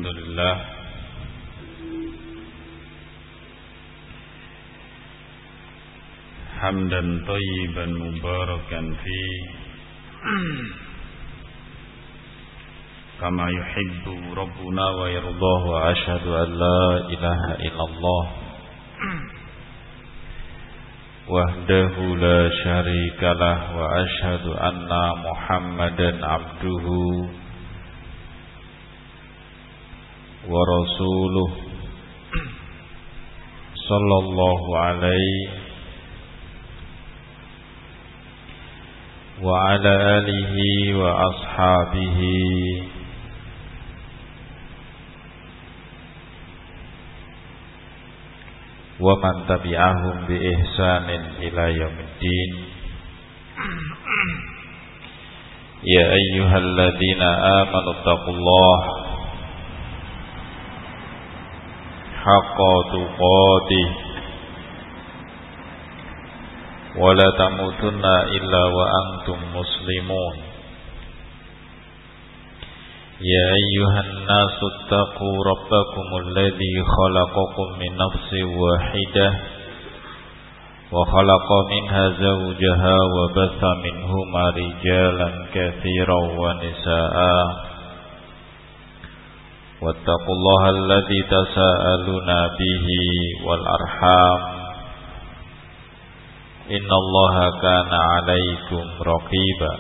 Alhamdulillah, hamdan thayyiban mubarakan fi kama yuhibbu rabbuna wa yardahu, wa ashhadu an la ilaha illallah wahdahu la syarikalah, wa ashhadu anna Muhammadan abduhu wa rasuluh sallallahu alaihi wa ala alihi wa ashabihi wa man tabi'ahum bi ihsanin ila yaumiddin. Ya ayyuhalladzina amanu taqullaha haqqa tuqatih wa la tamutunna illa wa antum muslimun. Ya ayyuhan nasu taqu rabbakumul ladzi khalaqakum min nafsin wahidah wa khalaqa minha zawjaha wa batha minhuma rijalan katsiran wa nisaa'a wattaqullaha alladzi tasaaluna bihi wal arham innallaha kana 'alaikum raqiba.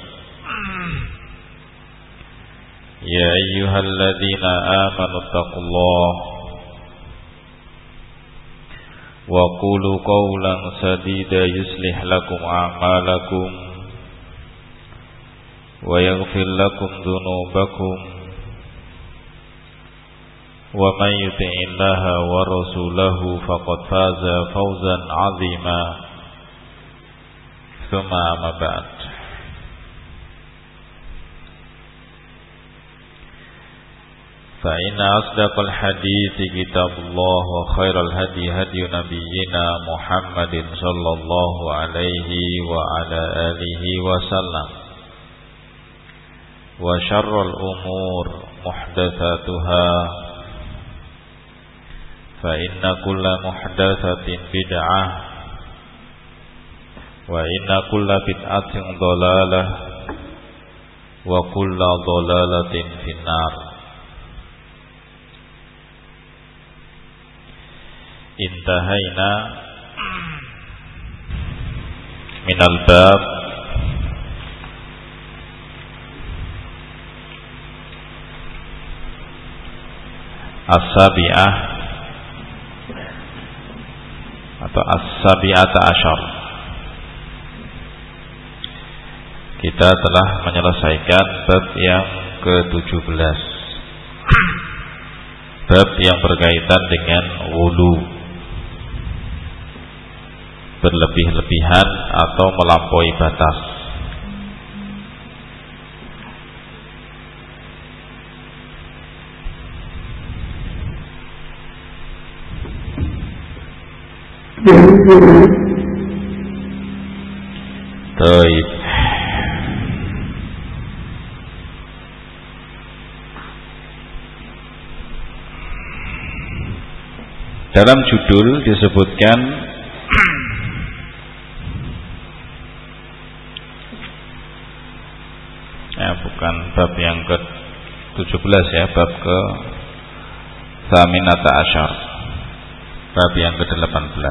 Ya ayyuhalladzina amanu taqullaha wa qulu qawlan sadida yuslih lakum a'malakum wa yaghfir lakum dhunubakum wa man yuti'illaha wa rasulahu faqad faza fawzan 'azima. Tsumma amma ba'd. Fa inna asdaqal hadithi kitabullah wa khairal hadi hadi nabiyyina Muhammadin sallallahu alaihi wa ala alihi wa sallam, wa syarrul umur muhdatsatuha, fa inna kulla muhdatsatin bid'ah wa inna kulla bid'atin dhalalah wa kulla dhalalatin finnar. Intahaina minal bab as-sabi'ah atau as-sabi'ata asyar. Kita telah menyelesaikan bab yang ke-17, bab yang berkaitan dengan wudu, berlebih-lebihan atau melampaui batas. Baik. Dalam judul disebutkan bukan bab yang ke-17 ya, bab ke-Thaminata Asyar, bab yang ke-18.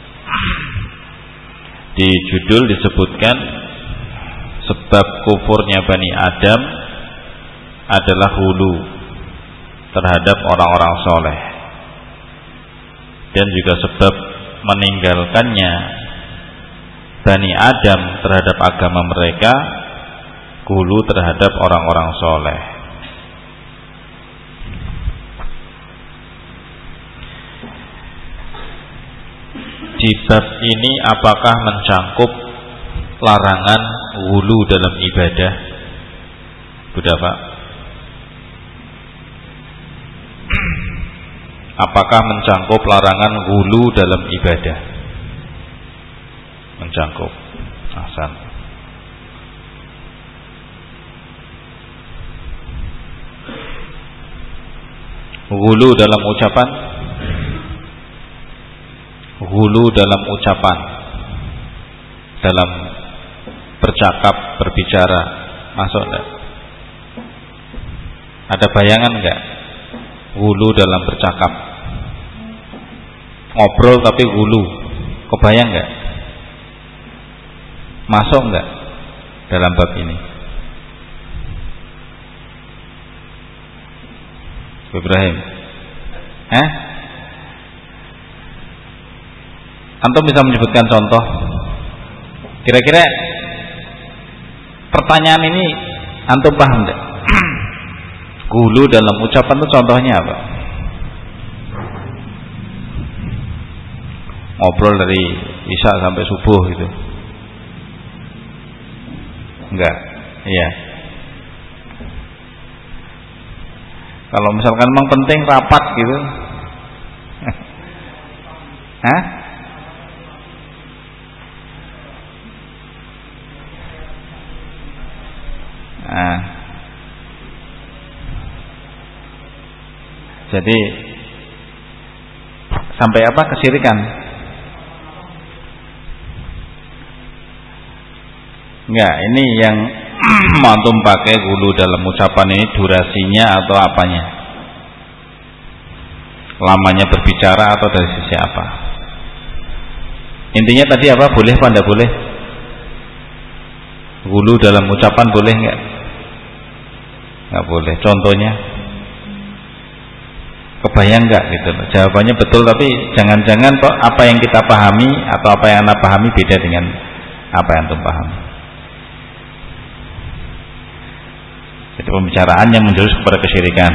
Di judul disebutkan sebab kufurnya Bani Adam adalah hulu terhadap orang-orang soleh, dan juga sebab meninggalkannya Bani Adam terhadap agama mereka hulu terhadap orang-orang soleh. Di bab ini apakah mencangkup larangan hulu dalam ibadah? Sudah Pak? Apakah mencangkup larangan hulu dalam ibadah? Mencangkup. Ahsan. Ghulu dalam ucapan, ghulu dalam ucapan, dalam bercakap, berbicara, masuk enggak? Ada bayangan enggak? Ghulu dalam bercakap, ngobrol tapi ghulu, kebayang enggak? Masuk enggak dalam bab ini? Ibrahim, antum bisa menyebutkan contoh? Kira-kira pertanyaan ini antum paham enggak? Ghulu dalam ucapan itu contohnya apa? Ngobrol dari isya sampai subuh gitu. Enggak, iya. Kalau misalkan memang penting rapat gitu, jadi sampai apa? Kesyirikan. Enggak, ini yang antum pakai ghulu dalam ucapan ini durasinya atau apanya? Lamanya berbicara atau dari sisi apa? Intinya tadi apa? Boleh apa enggak boleh? Ghulu dalam ucapan boleh enggak? Enggak boleh. Contohnya? Kebayang enggak gitu loh. Jawabannya betul, tapi jangan-jangan kok apa yang kita pahami atau apa yang Anda pahami beda dengan apa yang antum pahami. Jadi pembicaraan yang menjurus kepada kesyirikan,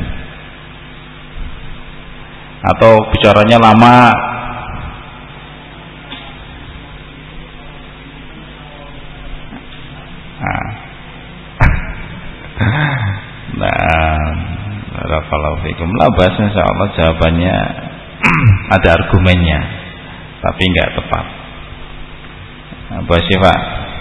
atau bicaranya lama, barakallahu fikum. Lah bahas insyaallah jawabannya ada argumennya, tapi enggak tepat. Apa sih Pak?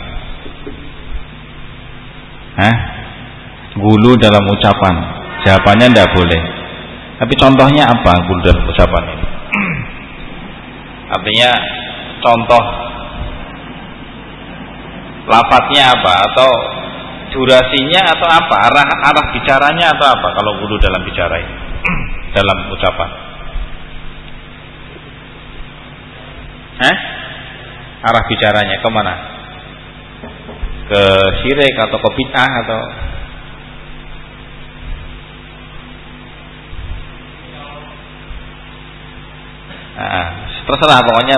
Ghulu dalam ucapan, jawabannya enggak boleh. Tapi contohnya apa ghulu dalam ucapan ini? Artinya contoh lafadznya apa, atau durasinya, atau apa, arah bicaranya atau apa kalau ghulu dalam bicara ini, dalam ucapan? Arah bicaranya kemana? Ke syirik atau ke bid'ah atau terserah pokoknya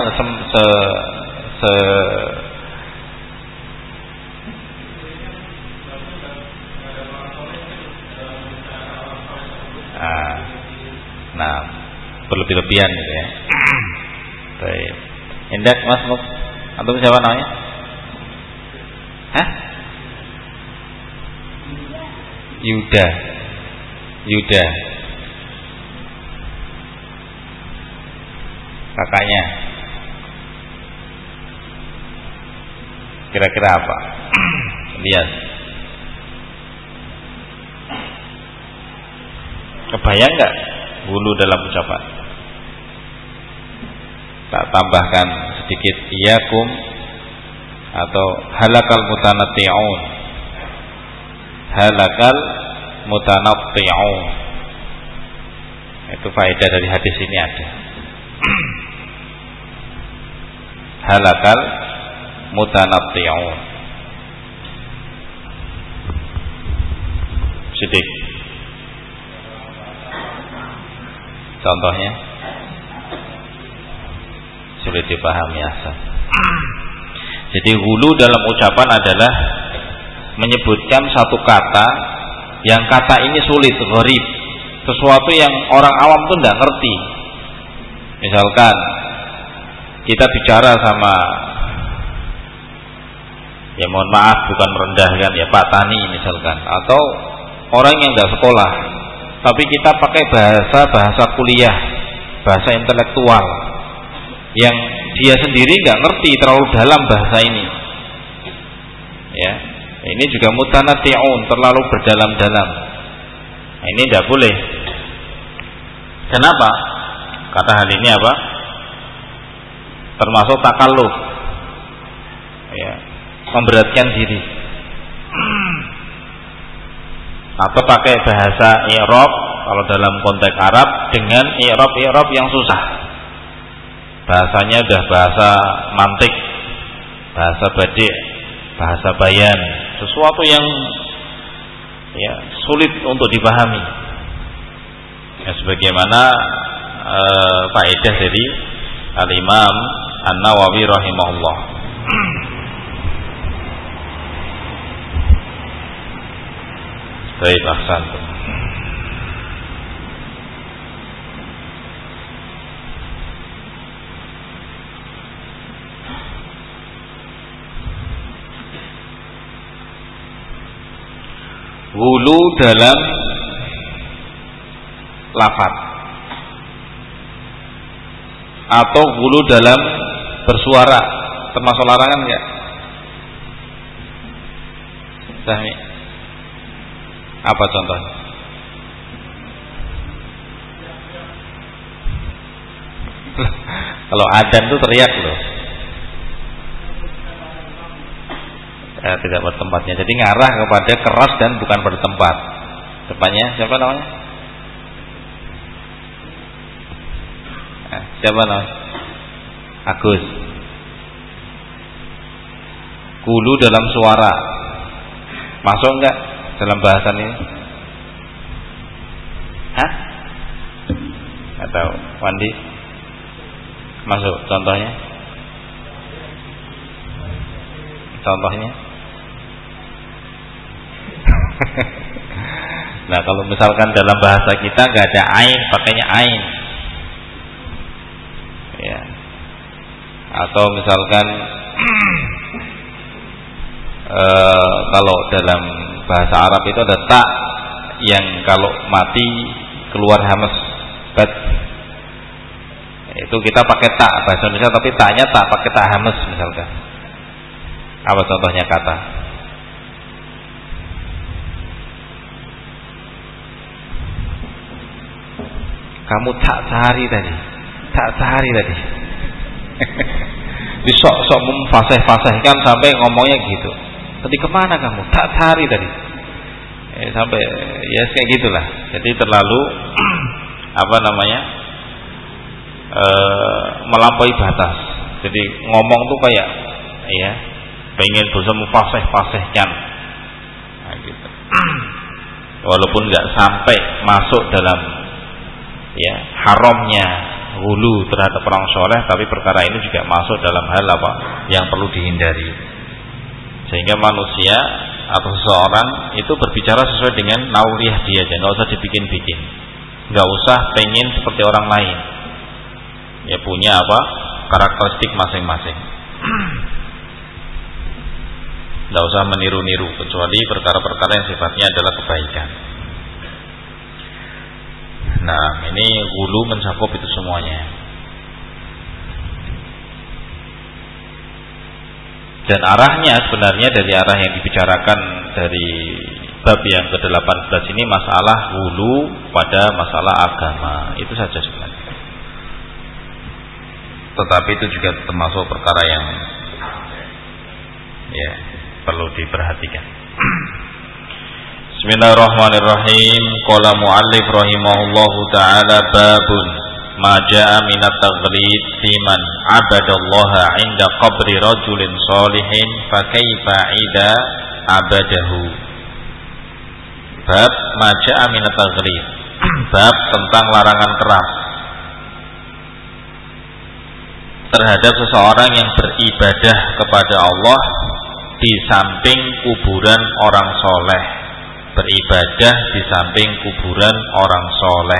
berlebih-lebihan gitu ya. Baik. Indah Mas Muk, antum siapa namanya? Yuda. Kakaknya kira-kira apa? Lihat, kebayang nggak ghulu dalam ucapan? Tak tambahkan sedikit iyakum atau halakal mutanatti'un. Itu faedah dari hadis ini ada. Halakal mutanatti'un. Sedikit contohnya sulit dipahami asal. Jadi ghulu dalam ucapan adalah menyebutkan satu kata yang kata ini sulit, gharib, sesuatu yang orang awam tuh nggak ngerti. Misalkan kita bicara sama, ya mohon maaf bukan merendahkan ya, Pak Tani misalkan, atau orang yang nggak sekolah, tapi kita pakai bahasa kuliah, bahasa intelektual yang dia sendiri nggak ngerti terlalu dalam bahasa ini, ya ini juga mutanatti'un, terlalu berdalam-dalam. Nah, ini tidak boleh. Kenapa? Kata hal ini apa? Termasuk takalluf, ya, memberatkan diri. Atau pakai bahasa i'rab kalau dalam konteks Arab dengan i'rab yang susah. Bahasanya udah bahasa mantik, bahasa badi', bahasa bayan, sesuatu yang ya sulit untuk dipahami. Ya, sebagaimana faedah dari Al-Imam An-Nawawi rahimahullah. Baik, ahsantum. Hulu dalam lafaz atau hulu dalam bersuara termasuk larangan enggak? Sahih. Apa contohnya? Kalau adzan itu teriak loh. Tidak bertempatnya. Jadi ngarah kepada keras dan bukan bertempat. Depannya siapa namanya? Siapa namanya? Agus. Hulu dalam suara. Masuk enggak dalam bahasan ini? Hah? Atau Wandi? Masuk. Contohnya? Contohnya? Nah, kalau misalkan dalam bahasa kita nggak ada ain, pakainya ain. Ya. Atau misalkan kalau dalam bahasa Arab itu ada tak yang kalau mati keluar hamas, bet. Itu kita pakai tak bahasa Indonesia, tapi taknya tak pakai tak hamas misalkan. Apa contohnya kata? Kamu tak sehari tadi. Disok-sok memfasih-fasihkan sampai ngomongnya gitu. Tadi kemana kamu? Tak sehari tadi. Sampai ya kayak gitulah. Jadi terlalu melampaui batas. Jadi ngomong tuh kayak ya pengen berusaha memfasih-fasihkan. Nah, gitu. Walaupun nggak sampai masuk dalam ya haramnya hulu terhadap orang soleh, tapi perkara ini juga masuk dalam hal apa yang perlu dihindari, sehingga manusia atau seseorang itu berbicara sesuai dengan nauriah dia aja, nggak usah dibikin-bikin, nggak usah pengen seperti orang lain, ya punya apa karakteristik masing-masing, nggak usah meniru-niru kecuali perkara-perkara yang sifatnya adalah kebaikan. Nah, ini hulu mencakup itu semuanya. Dan arahnya sebenarnya dari arah yang dibicarakan dari bab yang ke-18 ini masalah hulu pada masalah agama. Itu saja sebenarnya. Tetapi itu juga termasuk perkara yang ya perlu diperhatikan. Bismillahirrahmanirrahim. Qala muallif rahimahullahu taala babun ma jaa min at-taghlid fi man 'abadallaha 'inda qabri rajulin shalihin fa kaifa 'ida 'abadahu. Bab ma jaa min at-taghlid. Bab tentang larangan keras terhadap seseorang yang beribadah kepada Allah di samping kuburan orang soleh. Beribadah di samping kuburan orang soleh.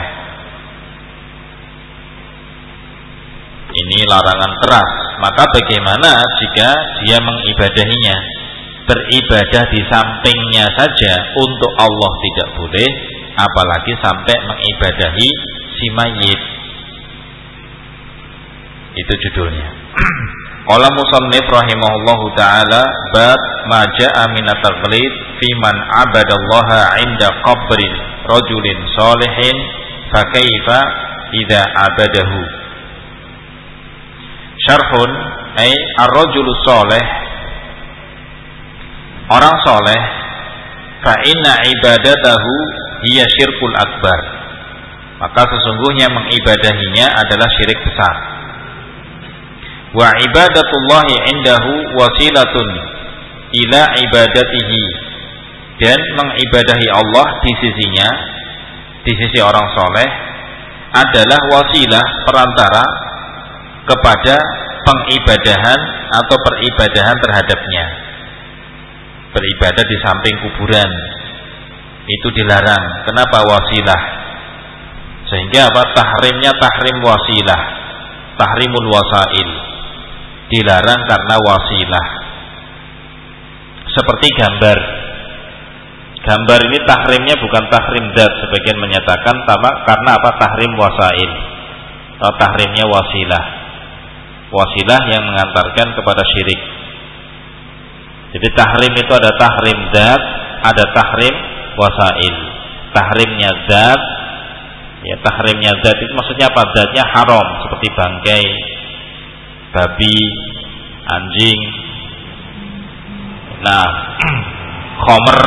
Ini larangan keras. Maka bagaimana jika dia mengibadahinya? Beribadah di sampingnya saja untuk Allah tidak boleh, apalagi sampai mengibadahi si mayit. Itu judulnya. Qala musannif rahimahullahu taala bab ma jaa min at-taghlid fi man 'abadallaha 'inda qabrin rajulin shalihin fa kaifa idza abadahu. Syarhun ay ar-rajulu shalih, orang soleh, fa inna ibadatahu hiya syirkul akbar, maka sesungguhnya mengibadahinya adalah syirik besar. Wa ibadatullahi indahu wasilatun ila ibadatihi, dan mengibadahi Allah di sisinya, di sisi orang soleh adalah wasilah, perantara kepada pengibadahan atau peribadahan terhadapnya. Beribadah di samping kuburan itu dilarang. Kenapa wasilah? Sehingga apa? Tahrimnya tahrim wasilah, tahrimul wasail, dilarang karena wasilah. Seperti gambar. Gambar ini tahrimnya bukan tahrim dzat, sebagian menyatakan karena apa? Tahrim wasail atau tahrimnya wasilah. Wasilah yang mengantarkan kepada syirik. Jadi tahrim itu ada tahrim dzat, ada tahrim wasail. Tahrimnya dzat, ya tahrimnya dzat itu maksudnya apa? Dzatnya haram, seperti bangkai babi, anjing, nah khomer.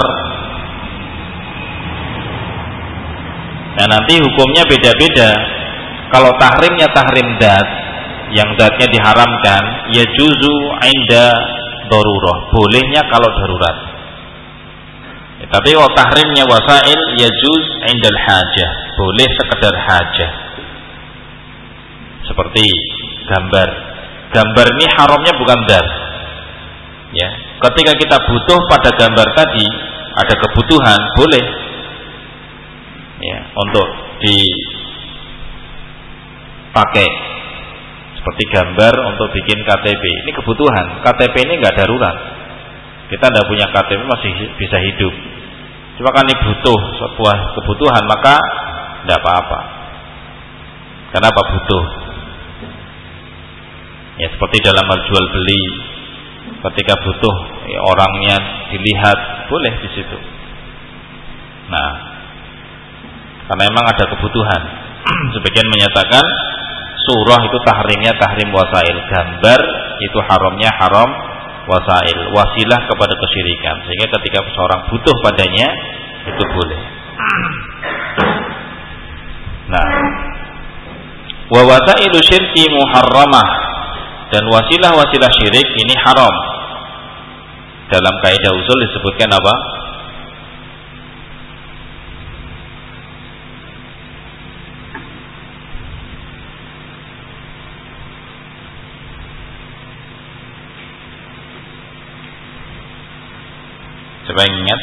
Nah nanti hukumnya beda-beda. Kalau tahrimnya tahrim dzat, yang dzatnya diharamkan, ya juzu inda darurah, bolehnya kalau darurat. Ya, tapi kalau tahrimnya wasail, ya juz indal hajah, boleh sekedar hajah. Seperti gambar. Gambar ini haramnya bukan dzat. Ya, ketika kita butuh pada gambar tadi, ada kebutuhan, boleh. Ya, untuk dipakai. Seperti gambar untuk bikin KTP, ini kebutuhan. KTP ini nggak darurat. Kita tidak punya KTP masih bisa hidup. Cuma kan ini butuh sebuah kebutuhan, maka tidak apa-apa. Kenapa butuh? Ya seperti dalam hal jual beli, ketika butuh ya, orangnya dilihat, boleh di situ. Nah, karena memang ada kebutuhan. Sebagian menyatakan surah itu tahrimnya tahrim wasail, gambar itu haramnya haram wasail, wasilah kepada kesyirikan, sehingga ketika seorang butuh padanya itu boleh. Nah, wa wasailu syirki muharramah, dan wasilah-wasilah syirik ini haram. Dalam kaidah usul disebutkan apa? Coba ingat,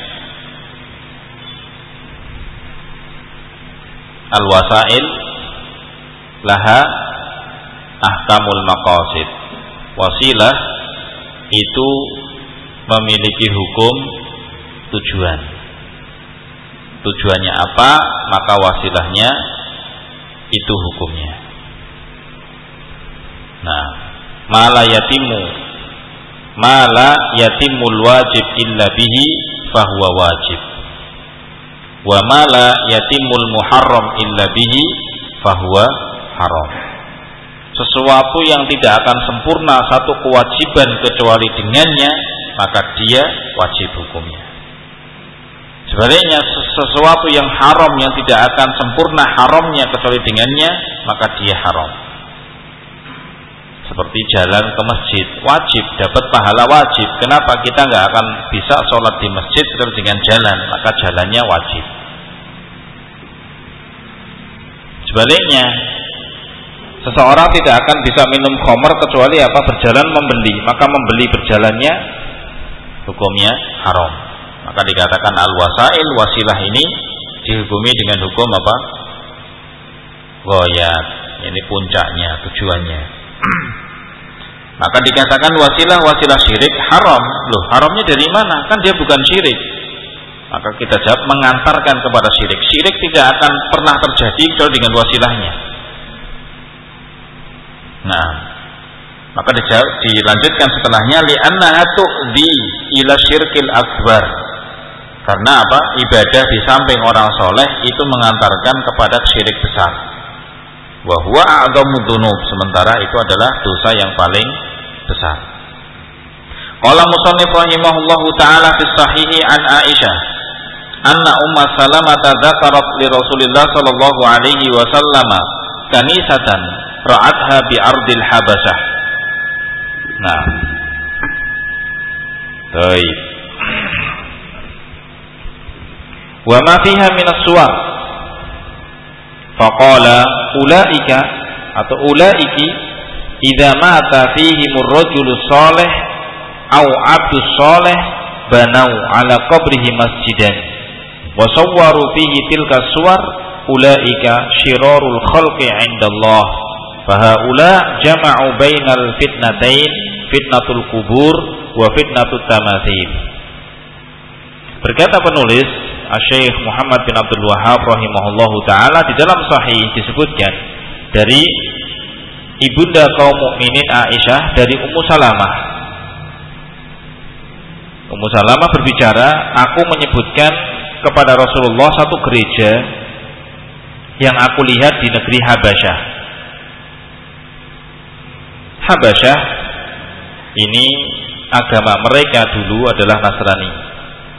al-wasail laha ahkamul maqasid. Wasilah itu memiliki hukum tujuan. Tujuannya apa, maka wasilahnya itu hukumnya. Nah, mala yatimul wajib illa bihi fahuwa wajib, wa mala yatimul muharram illa bihi fahuwa haram. Sesuatu yang tidak akan sempurna satu kewajiban kecuali dengannya, maka dia wajib hukumnya. Sebaliknya sesuatu yang haram yang tidak akan sempurna haramnya kecuali dengannya, maka dia haram. Seperti jalan ke masjid, wajib, dapat pahala wajib. Kenapa kita nggak akan bisa sholat di masjid kecuali dengan jalan? Maka jalannya wajib. Sebaliknya, seseorang tidak akan bisa minum khamr kecuali apa? Berjalan membeli. Maka membeli berjalannya hukumnya haram. Maka dikatakan al-wasail, wasilah ini dihukumi dengan hukum apa? Ghayat, ini puncaknya, tujuannya. Maka dikatakan wasilah syirik haram. Loh, haramnya dari mana? Kan dia bukan syirik. Maka kita jawab mengantarkan kepada syirik. Syirik tidak akan pernah terjadi kecuali dengan wasilahnya. Nah, maka dilanjutkan setelahnya li'annaha tu'dhi ila syirkil akbar. Karena apa? Ibadah di samping orang soleh itu mengantarkan kepada syirik besar. Wa huwa a'dhamu dzunub, sementara itu adalah dosa yang paling besar. Qala musannif rahimahullahu taala fi sahihi an Aisyah anna Umma Salamah dzakarat li Rasulillah sallallahu alaihi wasallam kanisatan ra'atha bi ardil Habasyah. Nah. Baik. Wa ma fiha min as-suwar. Faqala ulaika atau ulaiki idza mata fihimur rajulu salih au abdus salih banau ala qabrihi masjidan wa sawwaru fihi tilka suwar ulaika syirarul khalqi 'indallah fa haula jama'u bainal fitnatain fitnatul kubur wa fitnatut tamathil. Berkata penulis Syekh Muhammad bin Abdul Wahhab rahimahullahu taala, di dalam sahih disebutkan dari ibunda kaum mukminin Aisyah dari Ummu Salamah. Ummu Salamah berbicara, aku menyebutkan kepada Rasulullah satu gereja yang aku lihat di negeri Habasyah. Habasyah ini agama mereka dulu adalah Nasrani.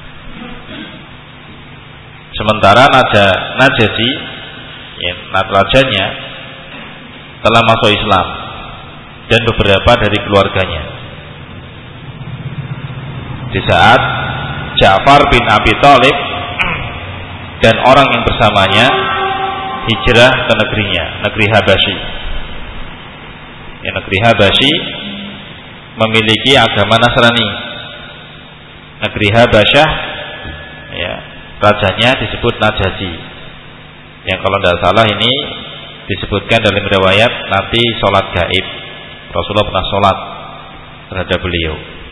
Sementara Najasyi, rajanya telah masuk Islam dan beberapa dari keluarganya. Di saat Ja'far bin Abi Thalib dan orang yang bersamanya hijrah ke negerinya, negeri Habasyi. Negeri Habasyi memiliki agama Nasrani. Negeri Habasyah, rajanya disebut Najasyi, yang kalau tidak salah ini disebutkan dalam riwayat nanti sholat gaib. Rasulullah pernah sholat terhadap beliau.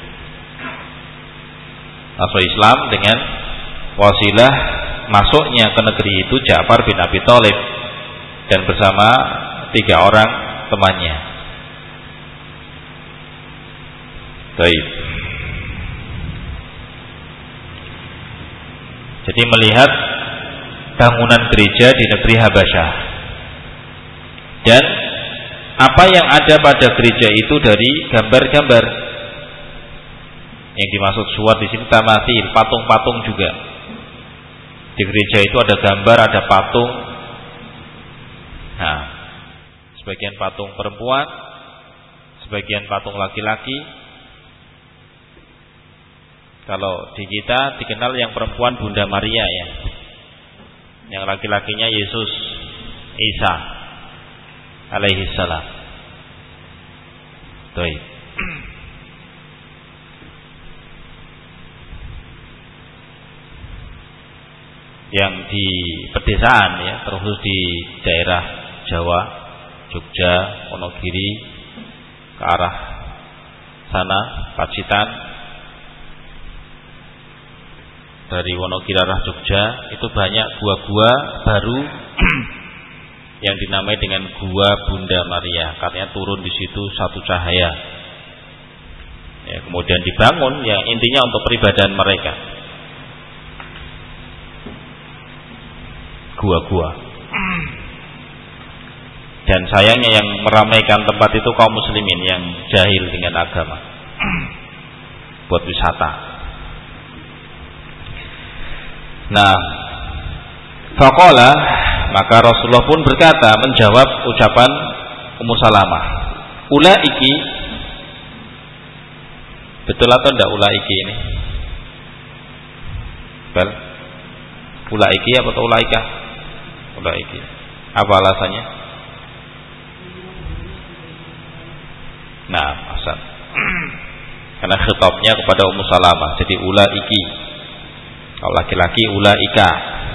Masuk Islam dengan wasilah masuknya ke negeri itu Ja'far bin Abi Thalib dan bersama 3 orang temannya. Baik. Jadi melihat bangunan gereja di negeri Habasyah dan apa yang ada pada gereja itu dari gambar-gambar. Yang dimaksud suwar di sini tamathil, patung-patung juga. Di gereja itu ada gambar, ada patung. Nah, sebagian patung perempuan, sebagian patung laki-laki. Kalau di kita dikenal yang perempuan Bunda Maria ya, yang laki-lakinya Yesus Isa alaihi salam. Baik. Yang di pedesaan ya, terkhusus di daerah Jawa, Jogja, Wonogiri, ke arah sana, Pacitan, dari Wonogiri arah Jogja itu banyak gua-gua baru yang dinamai dengan Gua Bunda Maria. Katanya turun di situ satu cahaya. Ya, kemudian dibangun yang intinya untuk peribadahan mereka. Gua-gua. Dan sayangnya yang meramaikan tempat itu kaum muslimin yang jahil dengan agama. Buat wisata. Nah, faqala, maka Rasulullah pun berkata menjawab ucapan Ummu Salamah. Ulaiki, betul atau enggak ulaiki ini? Bel, ulaiki atau ulaika? Ulaiki. Apa alasannya? Nah, asal. Karena khitabnya kepada Ummu Salamah, jadi ulaiki. Kalau laki-laki ulaika.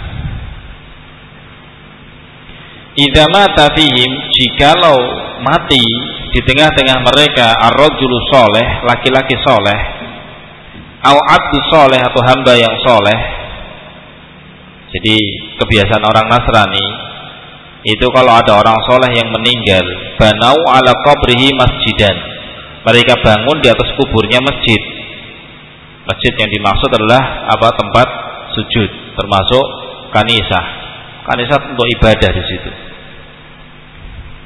Idza mata fihim, jikalau mati di tengah-tengah mereka ar-rajulu saleh, laki-laki saleh, au abdu saleh atau hamba yang saleh. Jadi kebiasaan orang Nasrani itu kalau ada orang saleh yang meninggal, banau ala qabrihi masjidan. Mereka bangun di atas kuburnya masjid. Masjid yang dimaksud adalah apa? Tempat sujud, termasuk kanisah. Kanisah untuk ibadah di situ.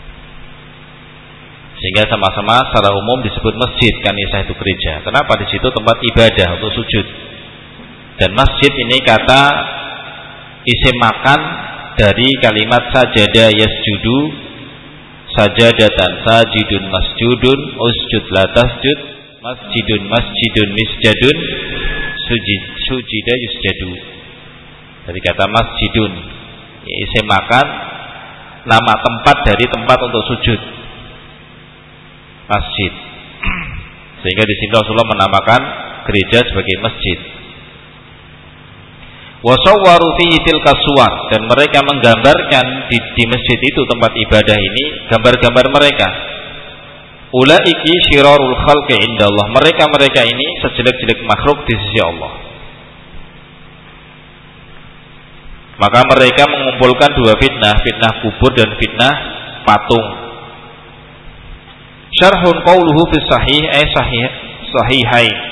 Sehingga sama-sama secara umum disebut masjid, kanisah itu gereja. Kenapa? Di situ tempat ibadah untuk sujud. Dan masjid ini kata isim makan dari kalimat sajada yasjudu, sajadatan sajidun masjudun, usjud la tasjud, masjidun misjadun, sujida yusjadu. Dari kata masjidun, isim makan, nama tempat dari tempat untuk sujud, masjid. Sehingga di sini Rasulullah menamakan gereja sebagai masjid. Wasawwaru fihi tilka suwar, dan mereka menggambarkan di masjid itu, tempat ibadah ini, gambar-gambar mereka. Ulaiki syirarul khalqi indallah, mereka ini sejelek-jelek makhluk di sisi Allah. Maka mereka mengumpulkan dua fitnah, fitnah kubur dan fitnah patung. Syarhun qauluhu fi sahih sahihain.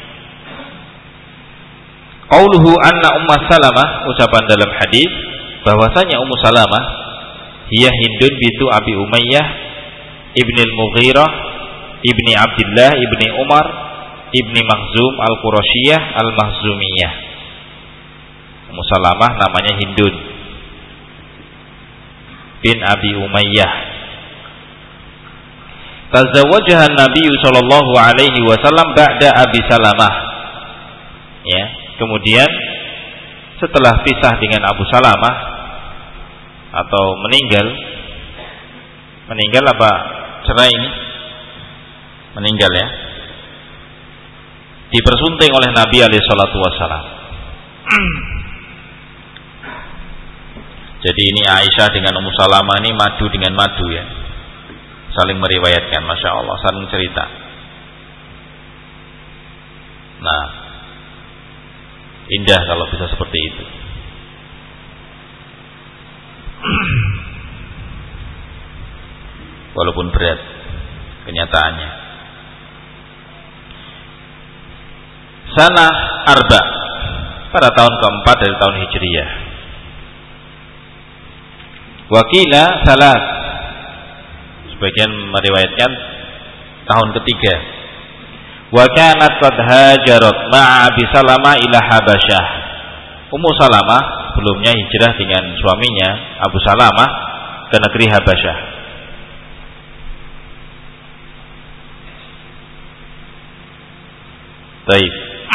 Qauluhu anna Ummu Salamah, ucapan dalam hadis bahwasanya Ummu Salamah hiya Hindun bintu Abi Umayyah ibni al-Mughirah ibni Abdullah ibni Umar ibni Makhzum al-Qurasyiyah al-Makhzumiyah. Ummu Salamah namanya Hindun bin Abi Umayyah. Tazawwajaha Nabi sallallahu alaihi wasallam ba'da Abi Salamah. Ya. Kemudian setelah pisah dengan Abu Salamah atau meninggal apa cerai ini? Meninggal ya. Dipersunting oleh Nabi alaihi salatu wasallam. Jadi ini Aisyah dengan Ummu Salamah ini madu dengan madu ya. Saling meriwayatkan, Masya Allah, saling cerita. Nah, indah kalau bisa seperti itu. Walaupun berat kenyataannya. Sanah Arba, pada tahun keempat dari tahun Hijriyah. Wakila salat, sebagian meriwayatkan tahun ketiga. Wa kanat qad hajarat ma'a Abi Salamah ila Habasyah. Ummu Salamah sebelumnya hijrah dengan suaminya Abu Salamah ke negeri Habasyah. Baik.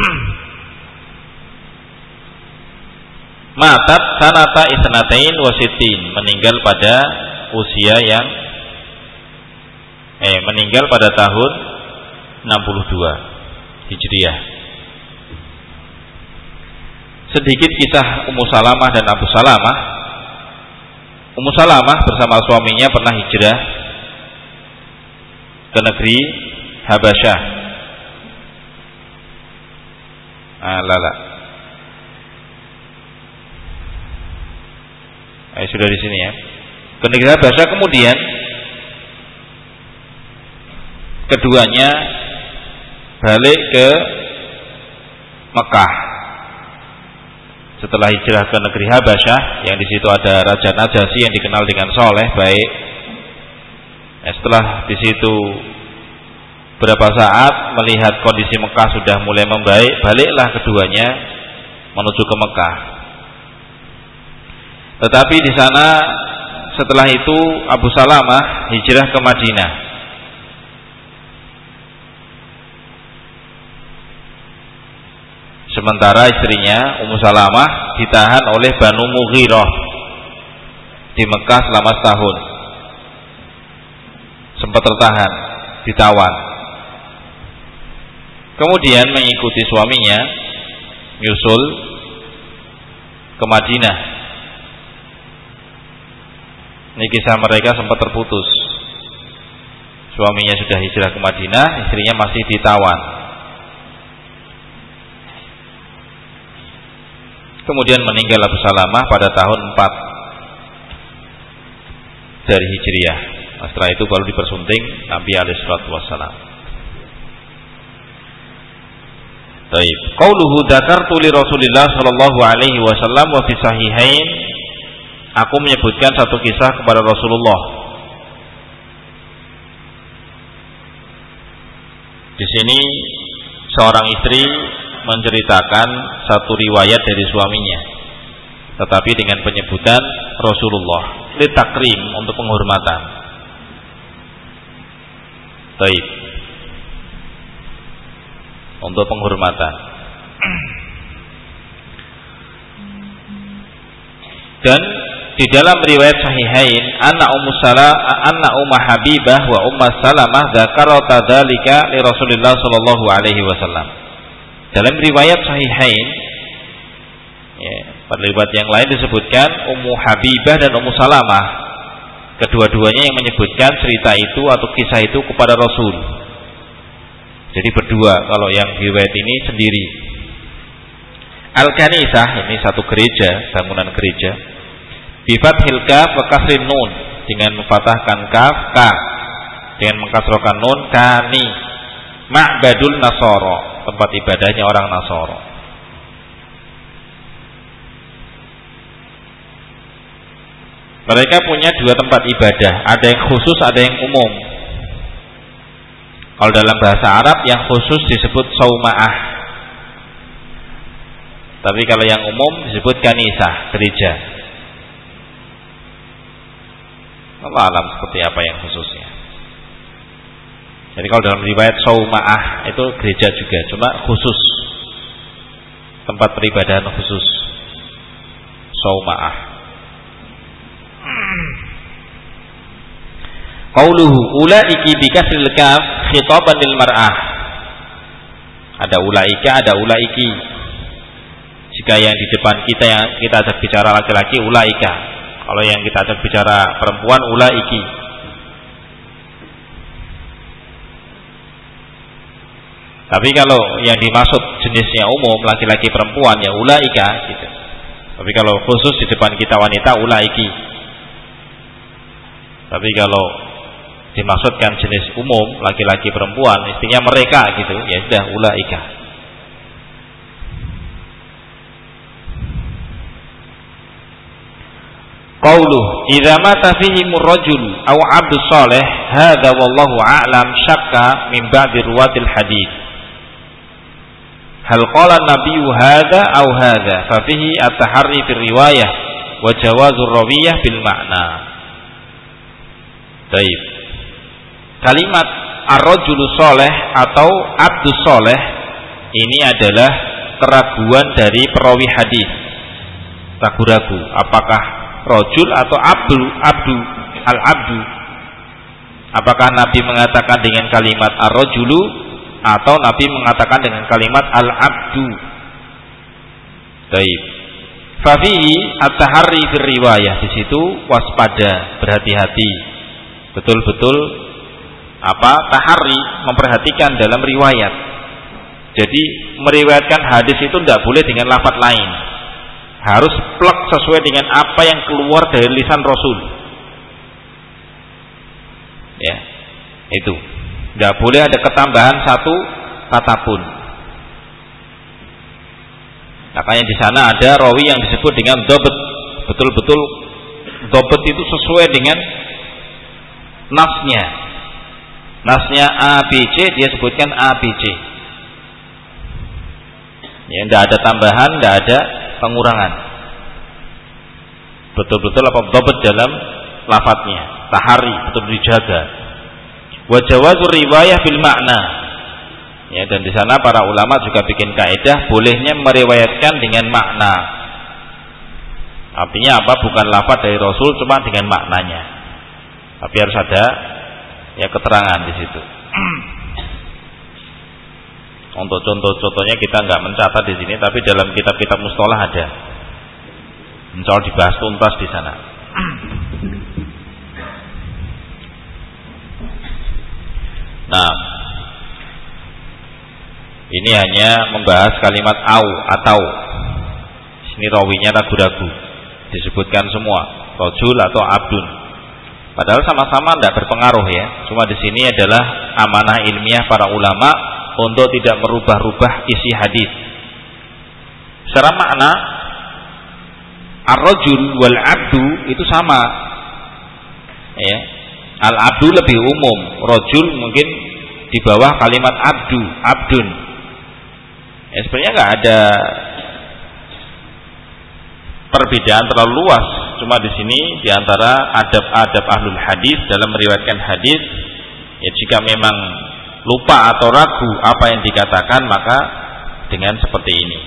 Matat sanata isnatain wa sittin, meninggal pada usia yang meninggal pada tahun 62 Hijriah. Sedikit kisah Ummu Salamah dan Abu Salamah. Ummu Salamah bersama suaminya pernah hijrah ke negeri Habasyah. Sudah di sini ya. Ke negeri Habasyah, kemudian keduanya balik ke Mekah setelah hijrah ke negeri Habasyah, yang di situ ada Raja Najasyi yang dikenal dengan soleh, baik. Setelah di situ berapa saat melihat kondisi Mekah sudah mulai membaik, baliklah keduanya menuju ke Mekah. Tetapi di sana setelah itu Abu Salamah hijrah ke Madinah. Sementara istrinya Ummu Salamah ditahan oleh Banu Mughirah di Mekah selama setahun. Sempat tertahan, ditawan. Kemudian mengikuti suaminya nyusul ke Madinah. Ini kisah mereka sempat terputus. Suaminya sudah hijrah ke Madinah, istrinya masih ditawan. Kemudian meninggal Abu Salamah pada tahun 4 dari Hijriah. Setelah itu baru dipersunting Nabi alaihi salatu wassalam. Baik. Qauluhu dzakartu li Rasulillah sallallahu alaihi wasallam wa fi sahihain. Aku menyebutkan satu kisah kepada Rasulullah. Di sini seorang istri menceritakan satu riwayat dari suaminya, tetapi dengan penyebutan Rasulullah, litakrim, untuk penghormatan. Baik, untuk penghormatan. Dan di dalam riwayat Sahihain, anna Ummu Habibah wa Ummu Salamah dzakarata dzalika li Rasulillah sallallahu alaihi wasallam. Dalam riwayat Sahihain, ya, pada riwayat yang lain disebutkan Ummu Habibah dan Ummu Salamah, kedua-duanya yang menyebutkan cerita itu atau kisah itu kepada Rasul. Jadi berdua, kalau yang riwayat ini sendiri. Al-Kanisah, ini satu gereja, bangunan gereja. Bifathil kaf wa kasrin nun, dengan memfathahkan kaf ka, dengan mengkasrohkan nun kani. Ma'badul Nasara, tempat ibadahnya orang Nasara. Mereka punya dua tempat ibadah, ada yang khusus, ada yang umum. Kalau dalam bahasa Arab yang khusus disebut sauma'ah, tapi kalau yang umum disebut kanisah, gereja. Allah alam seperti apa yang khususnya. Jadi kalau dalam riwayat sauma'ah itu gereja juga, cuma khusus, tempat peribadahan khusus, sauma'ah. Qauluhu ulaiki bikasril kaf khitaban lil mar'ah. Ada ulaika, ada ulaiki. Jika yang di depan kita yang kita ajak bicara laki-laki, ulaika. Kalau yang kita ajak bicara perempuan, ulaiki. Tapi kalau yang dimaksud jenisnya umum, laki-laki perempuan, ya ulaika gitu. Tapi kalau khusus di depan kita wanita, ulaiki. Tapi kalau dimaksudkan jenis umum, laki-laki perempuan, istinya mereka gitu, ya sudah ulaika. Qauluh idza mata fihi murrajul aw 'abdu shalih hadza wallahu a'lam syakka min ba'di ruwatil hadits. Hal qala an-nabiyyu hadza aw hadza fa fihi at-tahri fi riwayah wa jawazur rawiyah bil ma'na. Baik. Kalimat ar-rajulu shalih atau 'abdu shalih ini adalah keraguan dari perawi hadis. Ragu-ragu apakah rajul atau abdu al-abdu. Apakah Nabi mengatakan dengan kalimat ar-rajulu atau Nabi mengatakan dengan kalimat al-abdu. Baik. Fa fihi at-tahri fi riwayah, di situ waspada, berhati-hati. Betul-betul tahari, memperhatikan dalam riwayat. Jadi meriwayatkan hadis itu tidak boleh dengan lafaz lain. Harus plek sesuai dengan apa yang keluar dari lisan Rasul. Ya, itu. Tidak boleh ada ketambahan satu kata pun. Makanya di sana ada rawi yang disebut dengan dhabt. Betul-betul dhabt itu sesuai dengan nasnya. Nasnya ABC, dia sebutkan ABC. Ya, tidak ada tambahan, tidak ada pengurangan. Betul-betul apa dhabt dalam lafadznya, tahari, betul dijaga. Wa jawazur riwayah bil makna. Ya, dan di sana para ulama juga bikin kaidah bolehnya meriwayatkan dengan makna. Artinya apa? Bukan lafaz dari Rasul, cuma dengan maknanya. Tapi harus ada ya keterangan di situ. Untuk contoh-contohnya kita nggak mencatat di sini, tapi dalam kitab-kitab mustalah ada. Insya Allah dibahas tuntas di sana. Nah, ini hanya membahas kalimat au atau. Ini rawinya ragu-ragu. Disebutkan semua, rajul atau abdun. Padahal sama-sama tidak berpengaruh ya. Cuma di sini adalah amanah ilmiah para ulama untuk tidak merubah-rubah isi hadis. Secara makna ar-rajul wal abdu itu sama. Ya. Al-abdu lebih umum, rajul mungkin di bawah kalimat abdun. Ya, sebenarnya nggak ada perbedaan terlalu luas. Cuma di sini di antara adab-adab ahlul hadis dalam meriwayatkan hadis, ya jika memang lupa atau ragu apa yang dikatakan, maka dengan seperti ini.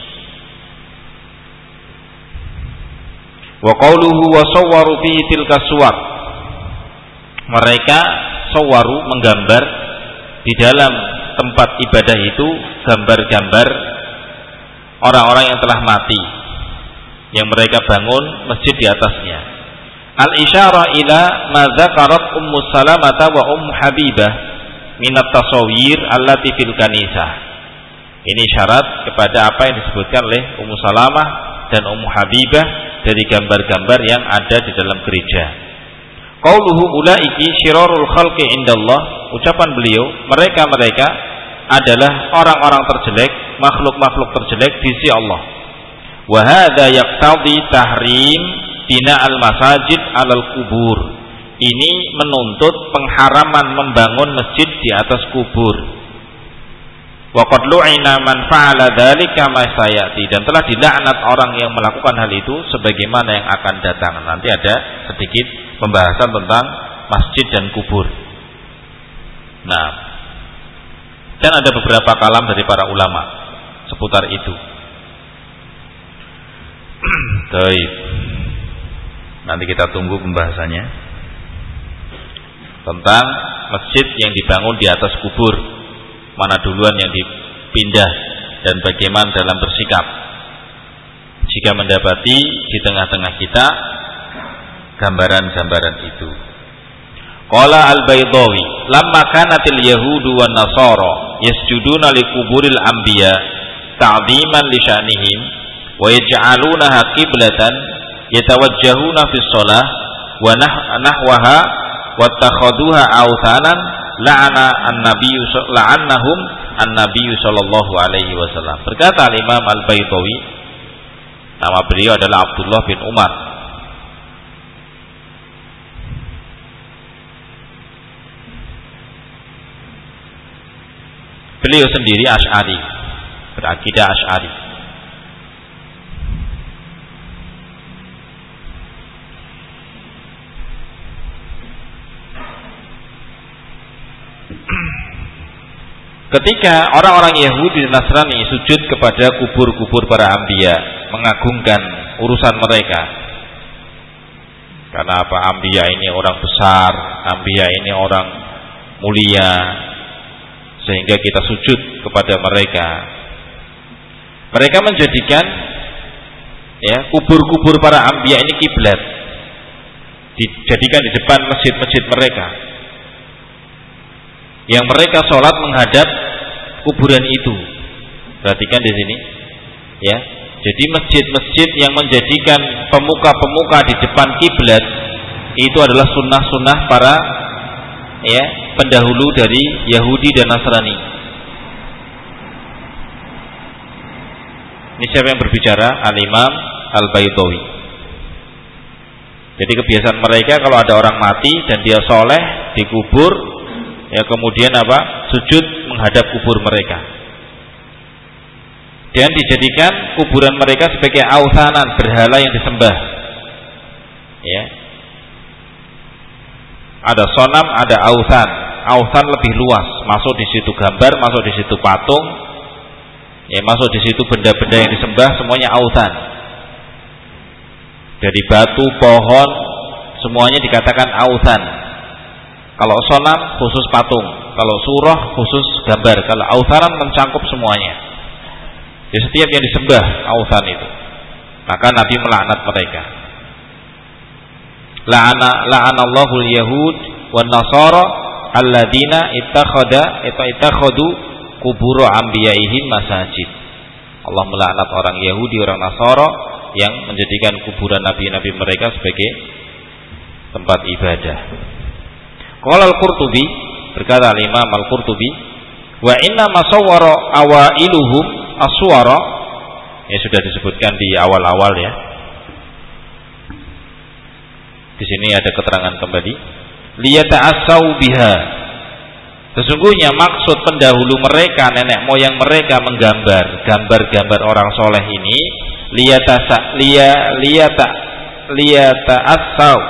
Wa qauluhu wa sawwaru fi tilka suwar. Mereka sawwaru menggambar di dalam tempat ibadah itu gambar-gambar orang-orang yang telah mati, yang mereka bangun masjid di atasnya. Al-isyarah ila ma dzakarat Ummu Salamah wa Ummu Habibah min at-tasawir allati fil kanisah. Ini syarat kepada apa yang disebutkan oleh Ummu Salamah dan Ummu Habibah dari gambar-gambar yang ada di dalam gereja. Qauluhu ulaiki syirarul khalqi indallah. Ucapan beliau, mereka adalah orang-orang terjelek, makhluk-makhluk terjelek di sisi Allah. Wa hadza yaqtadi tahrim bina al-masajid 'alal kubur. Ini menuntut pengharaman membangun masjid di atas kubur. Wa qad lu'ina man fa'ala dzalika ma sayati, dan telah dilaknat orang yang melakukan hal itu sebagaimana yang akan datang. Nanti ada sedikit pembahasan tentang masjid dan kubur. Nah, dan ada beberapa kalam dari para ulama seputar itu. Baik. Nanti kita tunggu pembahasannya tentang masjid yang dibangun di atas kubur, mana duluan yang dipindah dan bagaimana dalam bersikap jika mendapati di tengah-tengah kita gambaran-gambaran itu. Qala al-Baydawi, lamma kanatil yahudu wan nasara yasjuduna li kuburil anbiya ta'dhiman li sya'nihim wa yaj'alunaha qiblatan yatawajjahuna fi shalah wa nahwaha wattakhaduha awthanan la'annahum an-nabiy sallallahu alaihi wasallam. Berkata Imam Al-Baydawi, nama beliau adalah Abdullah bin Umar. Beliau sendiri Asy'ari, berakidah Asy'ari. Ketika orang-orang Yahudi dan Nasrani sujud kepada kubur-kubur para anbiya, mengagungkan urusan mereka. Karena apa? Anbiya ini orang besar, anbiya ini orang mulia, sehingga kita sujud kepada mereka. Mereka menjadikan kubur-kubur para anbiya ini kiblat, dijadikan di depan masjid-masjid mereka, yang mereka sholat menghadap kuburan itu. Perhatikan di sini, ya. Jadi masjid-masjid yang menjadikan pemuka-pemuka di depan kiblat itu adalah sunnah-sunnah para pendahulu dari Yahudi dan Nasrani. Ini siapa yang berbicara? Al-Imam Al-Baydawi. Jadi kebiasaan mereka kalau ada orang mati dan dia soleh dikubur, ya kemudian sujud menghadap kubur mereka, dan dijadikan kuburan mereka sebagai authanan, berhala yang disembah. Ya, ada sonam, ada authan. Authan lebih luas, masuk di situ gambar, masuk di situ patung, ya masuk di situ benda-benda yang disembah, semuanya authan. Dari batu, pohon, semuanya dikatakan authan. Kalau sonam khusus patung, kalau surah khusus gambar, kalau authanan mencakup semuanya. Di setiap yang disembah authan itu, maka Nabi melaknat mereka. La'anallahu al-yahud wan nasara alladzina ittakhadu qubur anbiya'ihim masajid. Allah melaknat orang Yahudi, orang Nasara yang menjadikan kuburan nabi-nabi mereka sebagai tempat ibadah. Qala al-Qurtubi, berkata Imam Al-Qurtubi, wa inna masawwara awailuhum aswara, ya sudah disebutkan di awal-awal ya. Di sini ada keterangan kembali, liyata'assau biha, Sesungguhnya maksud pendahulu mereka, nenek moyang mereka menggambar gambar-gambar orang soleh ini liyata'assau,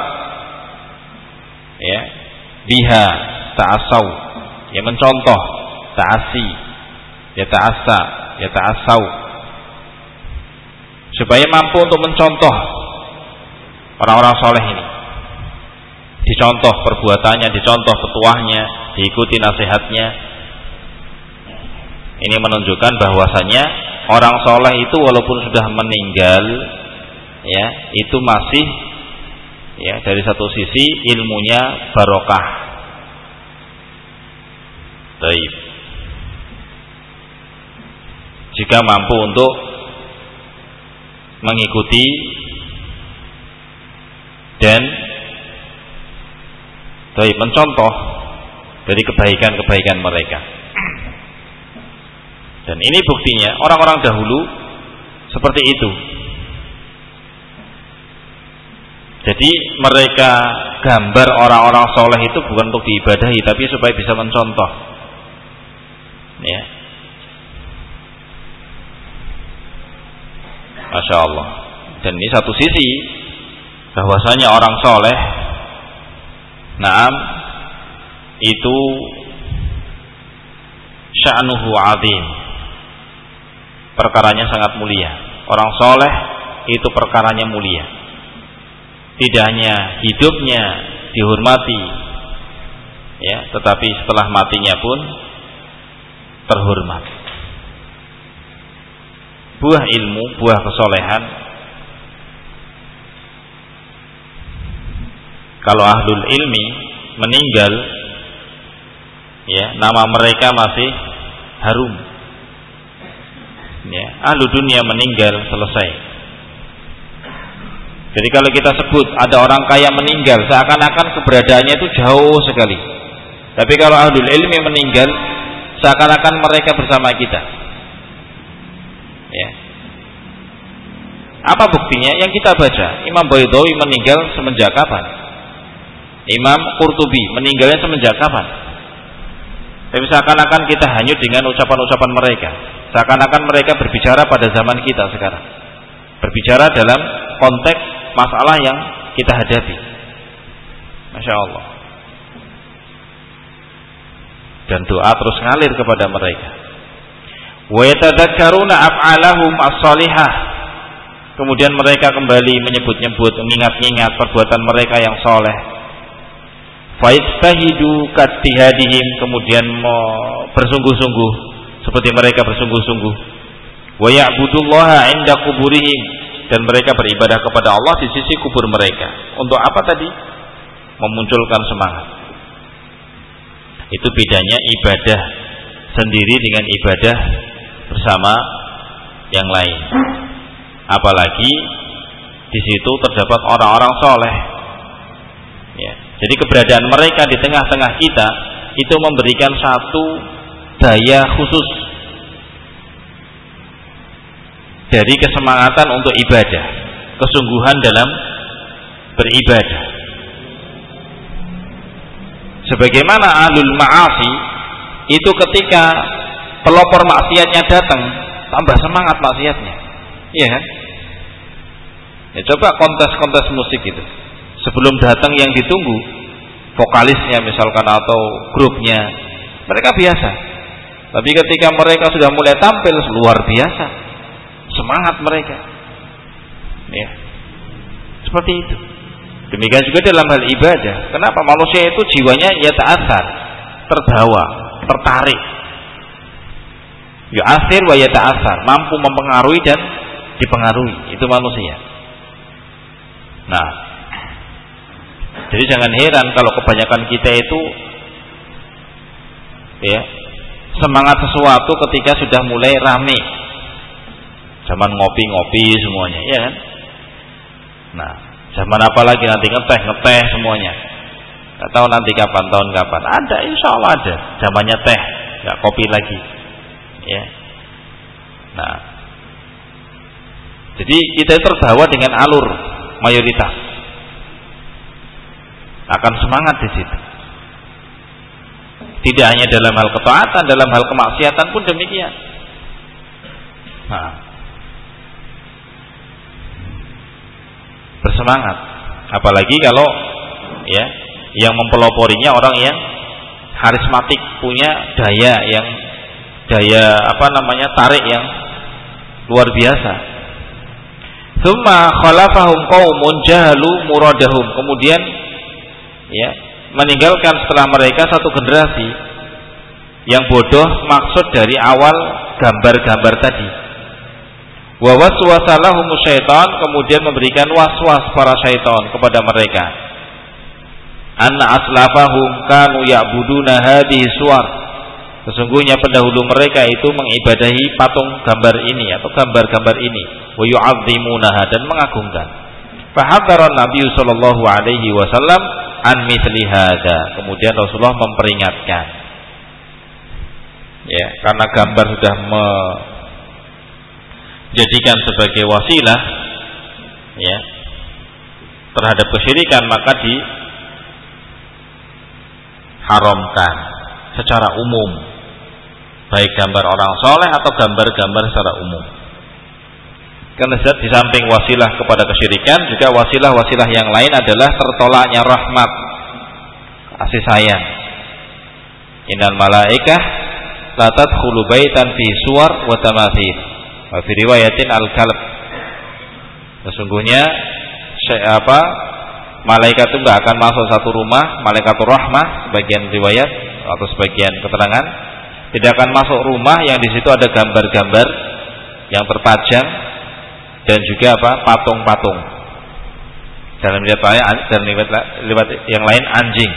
ya, biha ta'assau, ya mencontoh, ta'asi, ya ta'assau, supaya mampu untuk mencontoh orang-orang soleh ini, dicontoh perbuatannya, dicontoh petuahnya, diikuti nasihatnya. Ini menunjukkan bahwasanya orang soleh itu walaupun sudah meninggal, ya, itu masih, ya, dari satu sisi ilmunya barokah. Baik. Jika mampu untuk mengikuti dan mencontoh dari kebaikan-kebaikan mereka. Dan ini buktinya orang-orang dahulu seperti itu. Jadi mereka gambar orang-orang soleh itu bukan untuk diibadahi, tapi supaya bisa mencontoh, ya. Masya Allah. Dan ini satu sisi bahwasanya orang soleh, naam, itu sya'nuhu 'azim, perkaranya sangat mulia. Orang soleh itu perkaranya mulia. Tidak hanya hidupnya dihormati, ya, tetapi setelah matinya pun terhormat. Buah ilmu, buah kesolehan, kalau ahlul ilmi meninggal, ya, nama mereka masih harum. Ya, ahlu dunia meninggal, selesai. Jadi kalau kita sebut ada orang kaya meninggal, seakan-akan keberadaannya itu jauh sekali. Tapi kalau ahlul ilmi meninggal, seakan-akan mereka bersama kita. Ya. Apa buktinya? Yang kita baca, Imam Baydawi meninggal semenjak kapan? Imam Qurtubi meninggalnya semenjak kapan? Tapi seakan-akan kita hanyut dengan ucapan-ucapan mereka. Seakan-akan mereka berbicara pada zaman kita sekarang. Berbicara dalam konteks masalah yang kita hadapi. Masya Allah. Dan doa terus ngalir kepada mereka. Wa yatadzakkaruna af'alahum as-salihah. Kemudian mereka kembali menyebut-nyebut, mengingat-ingat perbuatan mereka yang soleh. Faistahidu kattihadihim, kemudian bersungguh-sungguh seperti mereka bersungguh-sungguh. Wa ya'budullaha 'inda quburihim, dan mereka beribadah kepada Allah di sisi kubur mereka. Untuk apa tadi? Memunculkan semangat. Itu bedanya ibadah sendiri dengan ibadah bersama yang lain. Apalagi di situ terdapat orang-orang soleh. Ya. Jadi keberadaan mereka di tengah-tengah kita itu memberikan satu daya khusus dari kesemangatan untuk ibadah, kesungguhan dalam beribadah. Sebagaimana ahlul ma'asi itu ketika pelopor maksiatnya datang, tambah semangat maksiatnya. Iya kan? Ya, coba kontes-kontes musik itu. Sebelum datang yang ditunggu, vokalisnya misalkan atau grupnya, mereka biasa. Tapi ketika mereka sudah mulai tampil, luar biasa semangat mereka. Ya. Seperti itu. Demikian juga dalam hal ibadah. Kenapa manusia itu jiwanya ya ta'athar, terbawa, tertarik. Ya asir wa ya ta'athar, mampu mempengaruhi dan dipengaruhi. Itu manusia. Nah, jadi jangan heran kalau kebanyakan kita itu, ya, semangat sesuatu ketika sudah mulai rame. Zaman ngopi-ngopi semuanya, ya kan? Nah, zaman apa lagi nanti ngeteh semuanya. Gak tahu nanti kapan, tahun kapan. Ada, insya Allah ada. Zamannya teh, gak kopi lagi. Ya. Nah, jadi kita terbawa dengan alur mayoritas. Akan semangat di situ. Tidak hanya dalam hal ketaatan, dalam hal kemaksiatan pun demikian. Nah, bersemangat. Apalagi kalau ya yang mempeloporinya orang yang karismatik, punya daya tarik yang luar biasa. Tsumma khalafahum qaumun jahalu muradahum. Kemudian ya meninggalkan setelah mereka satu generasi yang bodoh maksud dari awal gambar-gambar tadi. Wa waswasa lahum syaitan, kemudian memberikan waswas para syaitan kepada mereka. Anna aslafahum kanu ya'buduna hadhihi suwar. Sesungguhnya pendahulu mereka itu mengibadahi patung gambar ini atau gambar-gambar ini, wa yu'azzimunaha, dan mengagungkan. Fahadzara Nabi sallallahu alaihi wasallam an mithli hadza. Kemudian Rasulullah memperingatkan. Ya, karena gambar sudah menjadikan sebagai wasilah ya terhadap kesyirikan, maka diharamkan secara umum, baik gambar orang soleh atau gambar-gambar secara umum. Karena di samping wasilah kepada kesyirikan, juga wasilah-wasilah yang lain adalah tertolaknya rahmat, kasih sayang. Innal malaikah la tadkhulu baitan fi suwar wa tamathil. Wa fi riwayatin al-kalb. Sesungguhnya malaikat itu enggak akan masuk satu rumah, malaikatur rahmah, sebagian riwayat atau sebagian keterangan, tidak akan masuk rumah yang di situ ada gambar-gambar yang terpajang dan juga patung-patung. Dalam riwayat yang lain anjing.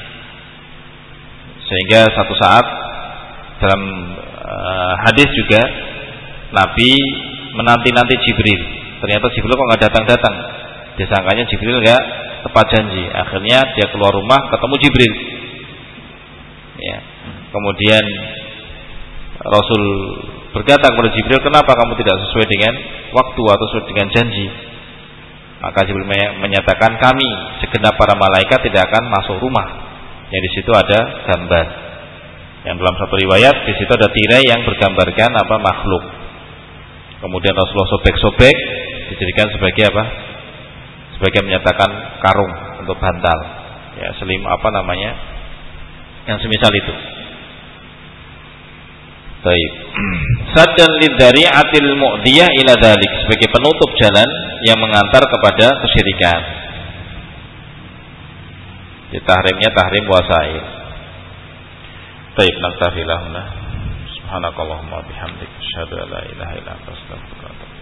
Sehingga satu saat dalam hadis juga Nabi menanti-nanti Jibril. Ternyata Jibril kok nggak datang-datang. Disangkanya Jibril nggak tepat janji. Akhirnya dia keluar rumah ketemu Jibril. Ya. Kemudian Rasul berkata kepada Jibril, kenapa kamu tidak sesuai dengan waktu atau sesuai dengan janji? Maka Jibril menyatakan, kami segenap para malaikat tidak akan masuk rumah yang di situ ada gambar. Yang dalam satu riwayat di situ ada tirai yang bergambarkan makhluk. Kemudian Rasulullah sobek-sobek, dijadikan sebagai sebagai menyatakan karung untuk bantal. Ya, yang semisal itu. Baik. Saddan lidzari'atil mu'diyah ila dzalik, sebagai penutup jalan yang mengantar kepada kesyirikan. Di tahrimnya tahrim wasail. Baik, naktafi lahuna. Subhanakallahumma bihamdika asyhadu an la ilaha illa anta astaghfiruka wa atubu ilaik.